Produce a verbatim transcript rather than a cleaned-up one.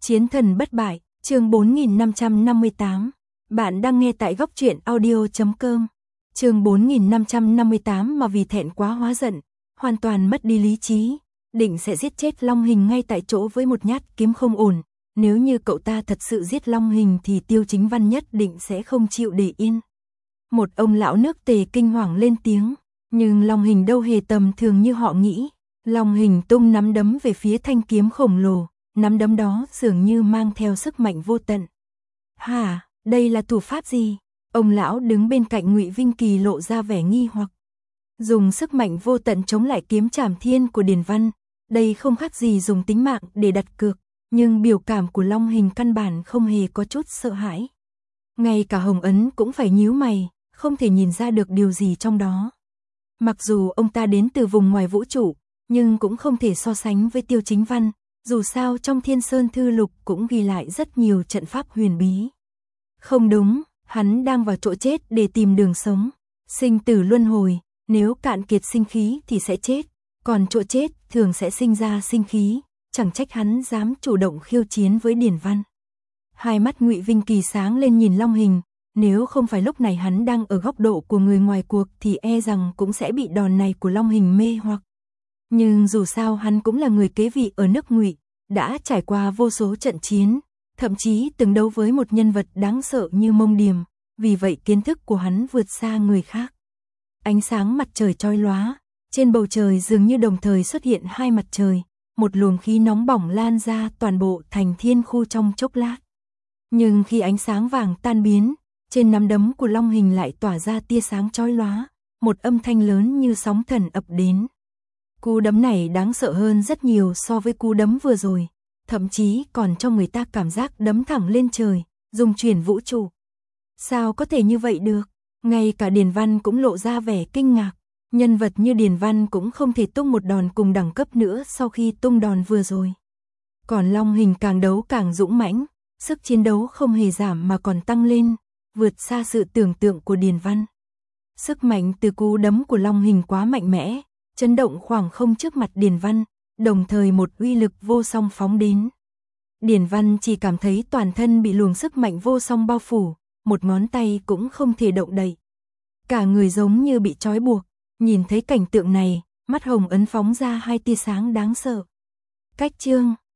Chiến thần bất bại, chương bốn nghìn năm trăm năm mươi tám. Bạn đang nghe tại góc truyện audio chấm com. Chương bốn nghìn năm trăm năm mươi tám mà vì thẹn quá hóa giận, hoàn toàn mất đi lý trí, định sẽ giết chết Long Hình ngay tại chỗ với một nhát kiếm không ổn. Nếu như cậu ta thật sự giết Long Hình thì Tiêu Chính Văn nhất định sẽ không chịu để yên. Một ông lão nước Tề kinh hoàng lên tiếng, nhưng Long Hình đâu hề tầm thường như họ nghĩ. Long Hình tung nắm đấm về phía thanh kiếm khổng lồ, nắm đấm đó dường như mang theo sức mạnh vô tận. Hả, đây là thủ pháp gì? Ông lão đứng bên cạnh Ngụy Vinh Kỳ lộ ra vẻ nghi hoặc. Dùng sức mạnh vô tận chống lại kiếm trảm thiên của Điền Văn, đây không khác gì dùng tính mạng để đặt cược, nhưng biểu cảm của Long Hình căn bản không hề có chút sợ hãi. Ngay cả Hồng Ấn cũng phải nhíu mày, không thể nhìn ra được điều gì trong đó. Mặc dù ông ta đến từ vùng ngoài vũ trụ, nhưng cũng không thể so sánh với Tiêu Chính Văn, dù sao trong Thiên Sơn Thư Lục cũng ghi lại rất nhiều trận pháp huyền bí. Không đúng, hắn đang vào chỗ chết để tìm đường sống. Sinh tử luân hồi, nếu cạn kiệt sinh khí thì sẽ chết, còn chỗ chết thường sẽ sinh ra sinh khí, chẳng trách hắn dám chủ động khiêu chiến với Điền Văn. Hai mắt Ngụy Vinh Kỳ sáng lên nhìn Long Hình, nếu không phải lúc này hắn đang ở góc độ của người ngoài cuộc thì e rằng cũng sẽ bị đòn này của Long Hình mê hoặc. Nhưng dù sao hắn cũng là người kế vị ở nước Ngụy, đã trải qua vô số trận chiến, thậm chí từng đấu với một nhân vật đáng sợ như Mông Điềm, vì vậy kiến thức của hắn vượt xa người khác. Ánh sáng mặt trời chói lóa, trên bầu trời dường như đồng thời xuất hiện hai mặt trời, một luồng khí nóng bỏng lan ra toàn bộ thành thiên khu trong chốc lát. Nhưng khi ánh sáng vàng tan biến, trên nắm đấm của Long Hình lại tỏa ra tia sáng chói lóa, một âm thanh lớn như sóng thần ập đến. Cú đấm này đáng sợ hơn rất nhiều so với cú đấm vừa rồi, thậm chí còn cho người ta cảm giác đấm thẳng lên trời, dung chuyển vũ trụ. Sao có thể như vậy được? Ngay cả Điền Văn cũng lộ ra vẻ kinh ngạc, nhân vật như Điền Văn cũng không thể tung một đòn cùng đẳng cấp nữa sau khi tung đòn vừa rồi. Còn Long Hình càng đấu càng dũng mãnh, sức chiến đấu không hề giảm mà còn tăng lên, vượt xa sự tưởng tượng của Điền Văn. Sức mạnh từ cú đấm của Long Hình quá mạnh mẽ, chấn động khoảng không trước mặt Điền Văn, đồng thời một uy lực vô song phóng đến. Điền Văn chỉ cảm thấy toàn thân bị luồng sức mạnh vô song bao phủ, một ngón tay cũng không thể động đậy. Cả người giống như bị trói buộc, nhìn thấy cảnh tượng này, mắt Hồng Ấn phóng ra hai tia sáng đáng sợ. Cách chương